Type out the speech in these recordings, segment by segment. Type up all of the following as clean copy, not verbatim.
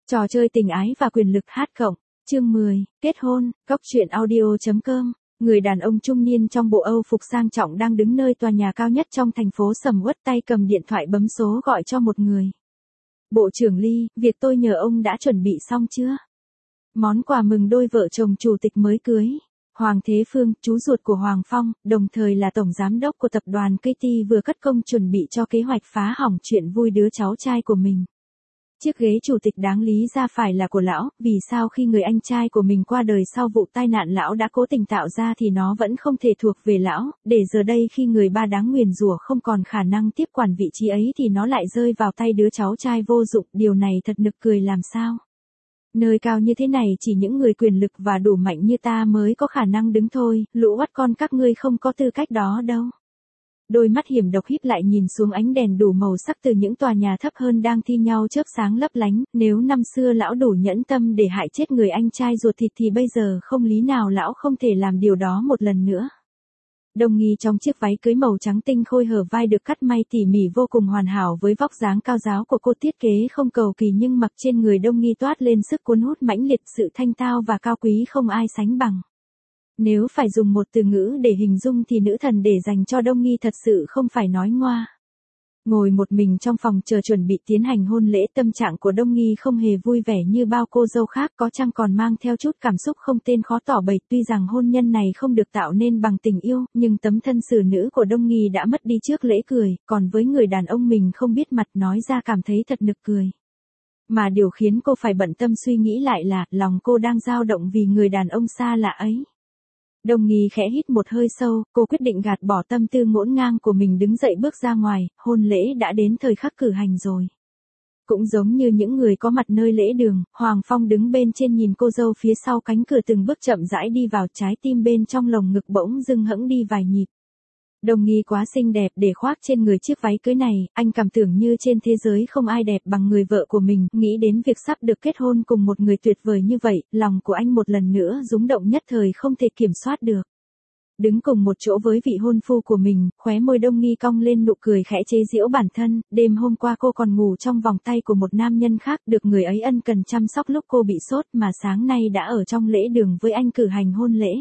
Trò chơi tình ái và quyền lực hát cộng, chương 10, kết hôn, góc truyện audio.com. Người đàn ông trung niên trong bộ Âu phục sang trọng đang đứng nơi tòa nhà cao nhất trong thành phố sầm uất, tay cầm điện thoại bấm số gọi cho một người. Bộ trưởng Lee, việc tôi nhờ ông đã chuẩn bị xong chưa? Món quà mừng đôi vợ chồng chủ tịch mới cưới. Hoàng Thế Phương, chú ruột của Hoàng Phong, đồng thời là tổng giám đốc của tập đoàn KT vừa cất công chuẩn bị cho kế hoạch phá hỏng chuyện vui đứa cháu trai của mình. Chiếc ghế chủ tịch đáng lý ra phải là của lão, vì sao khi người anh trai của mình qua đời sau vụ tai nạn lão đã cố tình tạo ra thì nó vẫn không thể thuộc về lão, để giờ đây khi người ba đáng nguyền rủa không còn khả năng tiếp quản vị trí ấy thì nó lại rơi vào tay đứa cháu trai vô dụng, điều này thật nực cười làm sao. Nơi cao như thế này chỉ những người quyền lực và đủ mạnh như ta mới có khả năng đứng thôi, lũ oắt con các ngươi không có tư cách đó đâu. Đôi mắt hiểm độc híp lại nhìn xuống ánh đèn đủ màu sắc từ những tòa nhà thấp hơn đang thi nhau chớp sáng lấp lánh, nếu năm xưa lão đủ nhẫn tâm để hại chết người anh trai ruột thịt thì bây giờ không lý nào lão không thể làm điều đó một lần nữa. Đông Nghi trong chiếc váy cưới màu trắng tinh khôi hở vai được cắt may tỉ mỉ vô cùng hoàn hảo với vóc dáng cao ráo của cô, thiết kế không cầu kỳ nhưng mặc trên người Đông Nghi toát lên sức cuốn hút mãnh liệt, sự thanh tao và cao quý không ai sánh bằng. Nếu phải dùng một từ ngữ để hình dung thì nữ thần để dành cho Đông Nghi thật sự không phải nói ngoa. Ngồi một mình trong phòng chờ chuẩn bị tiến hành hôn lễ, tâm trạng của Đông Nghi không hề vui vẻ như bao cô dâu khác, có chăng còn mang theo chút cảm xúc không tên khó tỏ bày. Tuy rằng hôn nhân này không được tạo nên bằng tình yêu, nhưng tấm thân xử nữ của Đông Nghi đã mất đi trước lễ cười, còn với người đàn ông mình không biết mặt nói ra cảm thấy thật nực cười. Mà điều khiến cô phải bận tâm suy nghĩ lại là, lòng cô đang dao động vì người đàn ông xa lạ ấy. Đông Nghi khẽ hít một hơi sâu, cô quyết định gạt bỏ tâm tư ngổn ngang của mình, đứng dậy bước ra ngoài, hôn lễ đã đến thời khắc cử hành rồi. Cũng giống như những người có mặt nơi lễ đường, Hoàng Phong đứng bên trên nhìn cô dâu phía sau cánh cửa từng bước chậm rãi đi vào, trái tim bên trong lồng ngực bỗng dưng hẫng đi vài nhịp. Đông Nghi quá xinh đẹp để khoác trên người chiếc váy cưới này, anh cảm tưởng như trên thế giới không ai đẹp bằng người vợ của mình, nghĩ đến việc sắp được kết hôn cùng một người tuyệt vời như vậy, lòng của anh một lần nữa rung động nhất thời không thể kiểm soát được. Đứng cùng một chỗ với vị hôn phu của mình, khóe môi Đông Nghi cong lên nụ cười khẽ chế giễu bản thân, đêm hôm qua cô còn ngủ trong vòng tay của một nam nhân khác, được người ấy ân cần chăm sóc lúc cô bị sốt, mà sáng nay đã ở trong lễ đường với anh cử hành hôn lễ.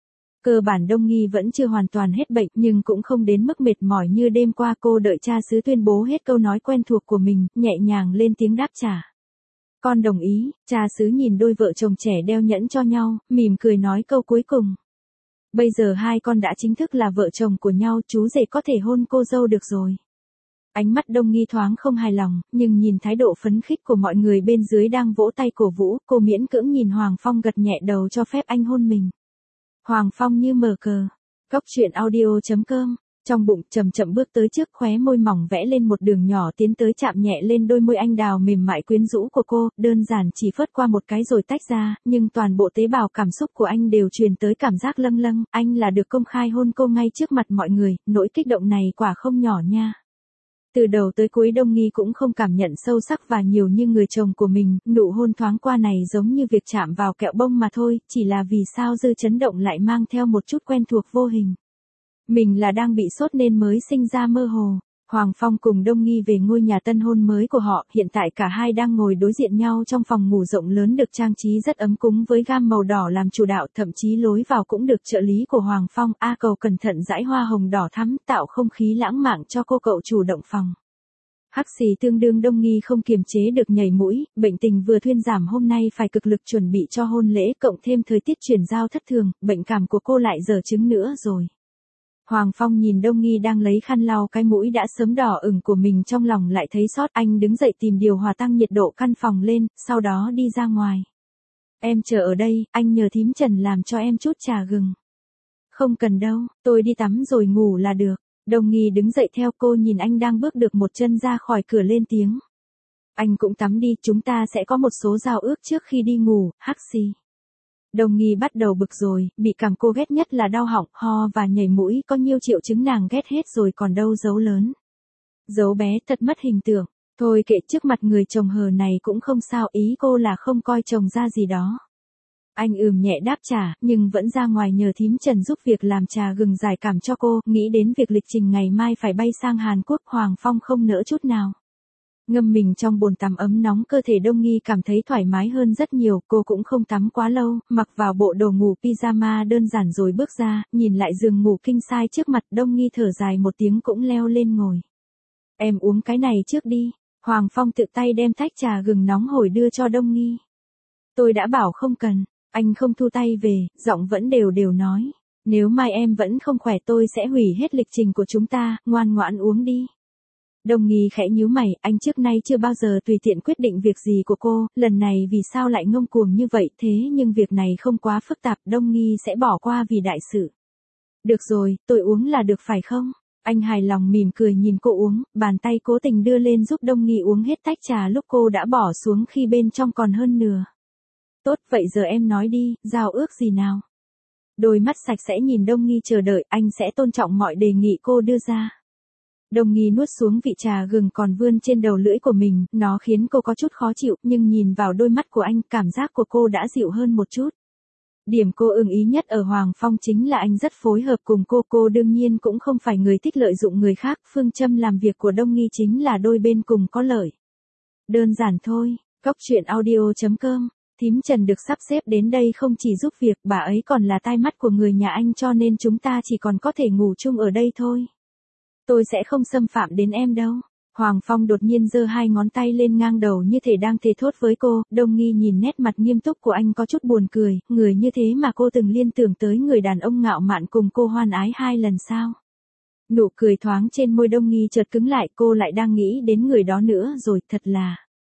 Cơ bản Đông Nghi vẫn chưa hoàn toàn hết bệnh, nhưng cũng không đến mức mệt mỏi như đêm qua. Cô đợi cha xứ tuyên bố hết câu nói quen thuộc của mình, nhẹ nhàng lên tiếng đáp trả. Con đồng ý. Cha xứ nhìn đôi vợ chồng trẻ đeo nhẫn cho nhau, mỉm cười nói câu cuối cùng. Bây giờ hai con đã chính thức là vợ chồng của nhau, chú rể có thể hôn cô dâu được rồi. Ánh mắt Đông Nghi thoáng không hài lòng, nhưng nhìn thái độ phấn khích của mọi người bên dưới đang vỗ tay cổ vũ, cô miễn cưỡng nhìn Hoàng Phong gật nhẹ đầu cho phép anh hôn mình. Hoàng Phong như mở cờ. Góc truyện audio.com. Trong bụng chậm chậm bước tới trước, khóe môi mỏng vẽ lên một đường nhỏ tiến tới chạm nhẹ lên đôi môi anh đào mềm mại quyến rũ của cô, đơn giản chỉ phớt qua một cái rồi tách ra, nhưng toàn bộ tế bào cảm xúc của anh đều truyền tới cảm giác lâng lâng, anh là được công khai hôn cô ngay trước mặt mọi người, nỗi kích động này quả không nhỏ nha. Từ đầu tới cuối Đông Nghi cũng không cảm nhận sâu sắc và nhiều như người chồng của mình, nụ hôn thoáng qua này giống như việc chạm vào kẹo bông mà thôi, chỉ là vì sao dư chấn động lại mang theo một chút quen thuộc vô hình. Mình là đang bị sốt nên mới sinh ra mơ hồ. Hoàng Phong cùng Đông Nghi về ngôi nhà tân hôn mới của họ, hiện tại cả hai đang ngồi đối diện nhau trong phòng ngủ rộng lớn được trang trí rất ấm cúng với gam màu đỏ làm chủ đạo, thậm chí lối vào cũng được trợ lý của Hoàng Phong A Cầu cẩn thận dãi hoa hồng đỏ thắm, tạo không khí lãng mạn cho cô cậu chủ động phòng. Hắc xì tương đương Đông Nghi không kiềm chế được nhảy mũi, bệnh tình vừa thuyên giảm hôm nay phải cực lực chuẩn bị cho hôn lễ, cộng thêm thời tiết chuyển giao thất thường, bệnh cảm của cô lại dở chứng nữa rồi. Hoàng Phong nhìn Đông Nghi đang lấy khăn lau cái mũi đã sớm đỏ ửng của mình, trong lòng lại thấy xót, anh đứng dậy tìm điều hòa tăng nhiệt độ căn phòng lên, sau đó đi ra ngoài. Em chờ ở đây, anh nhờ thím Trần làm cho em chút trà gừng. Không cần đâu, tôi đi tắm rồi ngủ là được. Đông Nghi đứng dậy theo cô, nhìn anh đang bước được một chân ra khỏi cửa lên tiếng. Anh cũng tắm đi, chúng ta sẽ có một số giao ước trước khi đi ngủ, Hắc xì. Đông Nghi bắt đầu bực rồi, bị cảm cô ghét nhất là đau họng, ho và nhảy mũi, có nhiều triệu chứng nàng ghét hết rồi còn đâu dấu lớn. Dấu bé thật mất hình tượng, thôi kệ, trước mặt người chồng hờ này cũng không sao, ý cô là không coi chồng ra gì đó. Anh nhẹ đáp trả, nhưng vẫn ra ngoài nhờ thím Trần giúp việc làm trà gừng giải cảm cho cô, nghĩ đến việc lịch trình ngày mai phải bay sang Hàn Quốc, Hoàng Phong không nỡ chút nào. Ngâm mình trong bồn tắm ấm nóng cơ thể Đông Nghi cảm thấy thoải mái hơn rất nhiều, cô cũng không tắm quá lâu, mặc vào bộ đồ ngủ pyjama đơn giản rồi bước ra, nhìn lại giường ngủ king size trước mặt Đông Nghi thở dài một tiếng cũng leo lên ngồi. Em uống cái này trước đi, Hoàng Phong tự tay đem tách trà gừng nóng hổi đưa cho Đông Nghi. Tôi đã bảo không cần, anh không thu tay về, giọng vẫn đều đều nói. Nếu mai em vẫn không khỏe tôi sẽ hủy hết lịch trình của chúng ta, ngoan ngoãn uống đi. Đông Nghi khẽ nhíu mày, anh trước nay chưa bao giờ tùy tiện quyết định việc gì của cô, lần này vì sao lại ngông cuồng như vậy thế nhưng việc này không quá phức tạp, Đông Nghi sẽ bỏ qua vì đại sự. Được rồi, tôi uống là được phải không? Anh hài lòng mỉm cười nhìn cô uống, bàn tay cố tình đưa lên giúp Đông Nghi uống hết tách trà lúc cô đã bỏ xuống khi bên trong còn hơn nửa. Tốt, vậy giờ em nói đi, giao ước gì nào? Đôi mắt sạch sẽ nhìn Đông Nghi chờ đợi, anh sẽ tôn trọng mọi đề nghị cô đưa ra. Đông Nghi nuốt xuống vị trà gừng còn vươn trên đầu lưỡi của mình, nó khiến cô có chút khó chịu, nhưng nhìn vào đôi mắt của anh, cảm giác của cô đã dịu hơn một chút. Điểm cô ưng ý nhất ở Hoàng Phong chính là anh rất phối hợp cùng cô đương nhiên cũng không phải người thích lợi dụng người khác, phương châm làm việc của Đông Nghi chính là đôi bên cùng có lợi. Đơn giản thôi, coctruyện.audio.com, thím Trần được sắp xếp đến đây không chỉ giúp việc, bà ấy còn là tai mắt của người nhà anh cho nên chúng ta chỉ còn có thể ngủ chung ở đây thôi. Tôi sẽ không xâm phạm đến em đâu. Hoàng Phong đột nhiên giơ hai ngón tay lên ngang đầu như thể đang thề thốt với cô, Đông Nghi nhìn nét mặt nghiêm túc của anh có chút buồn cười, người như thế mà cô từng liên tưởng tới người đàn ông ngạo mạn cùng cô hoan ái 2 lần sao. Nụ cười thoáng trên môi Đông Nghi chợt cứng lại, cô lại đang nghĩ đến người đó nữa rồi, thật là.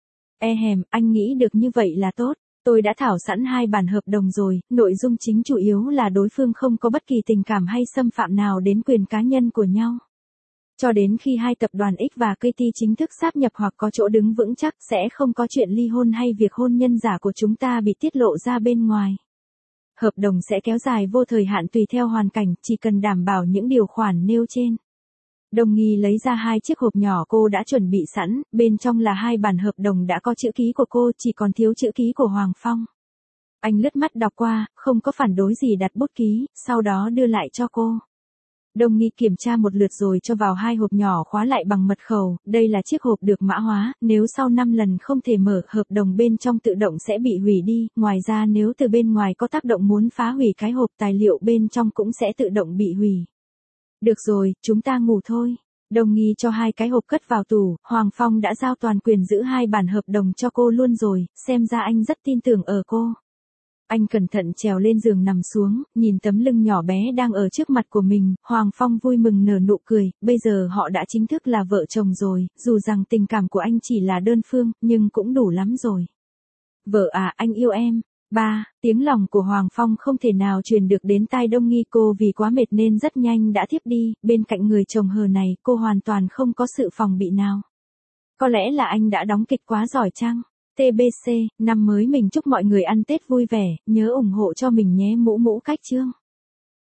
Anh nghĩ được như vậy là tốt. Tôi đã thảo sẵn 2 bản hợp đồng rồi, nội dung chính chủ yếu là đối phương không có bất kỳ tình cảm hay xâm phạm nào đến quyền cá nhân của nhau. Cho đến khi 2 tập đoàn X và KT chính thức sáp nhập hoặc có chỗ đứng vững chắc sẽ không có chuyện ly hôn hay việc hôn nhân giả của chúng ta bị tiết lộ ra bên ngoài. Hợp đồng sẽ kéo dài vô thời hạn tùy theo hoàn cảnh, chỉ cần đảm bảo những điều khoản nêu trên. Đông Nghi lấy ra 2 chiếc hộp nhỏ cô đã chuẩn bị sẵn, bên trong là 2 bản hợp đồng đã có chữ ký của cô, chỉ còn thiếu chữ ký của Hoàng Phong. Anh lướt mắt đọc qua, không có phản đối gì đặt bút ký, sau đó đưa lại cho cô. Đông Nghi kiểm tra một lượt rồi cho vào 2 hộp nhỏ khóa lại bằng mật khẩu, đây là chiếc hộp được mã hóa, nếu sau 5 lần không thể mở, hợp đồng bên trong tự động sẽ bị hủy đi, ngoài ra nếu từ bên ngoài có tác động muốn phá hủy cái hộp tài liệu bên trong cũng sẽ tự động bị hủy. Được rồi, chúng ta ngủ thôi. Đông Nghi cho 2 cái hộp cất vào tủ, Hoàng Phong đã giao toàn quyền giữ 2 bản hợp đồng cho cô luôn rồi, xem ra anh rất tin tưởng ở cô. Anh cẩn thận trèo lên giường nằm xuống, nhìn tấm lưng nhỏ bé đang ở trước mặt của mình, Hoàng Phong vui mừng nở nụ cười, bây giờ họ đã chính thức là vợ chồng rồi, dù rằng tình cảm của anh chỉ là đơn phương, nhưng cũng đủ lắm rồi. Vợ à, anh yêu em. Tiếng lòng của Hoàng Phong không thể nào truyền được đến tai Đông Nghi, cô vì quá mệt nên rất nhanh đã thiếp đi, bên cạnh người chồng hờ này, cô hoàn toàn không có sự phòng bị nào. Có lẽ là anh đã đóng kịch quá giỏi chăng? TBC, năm mới mình chúc mọi người ăn Tết vui vẻ, nhớ ủng hộ cho mình nhé, mũ cách chương.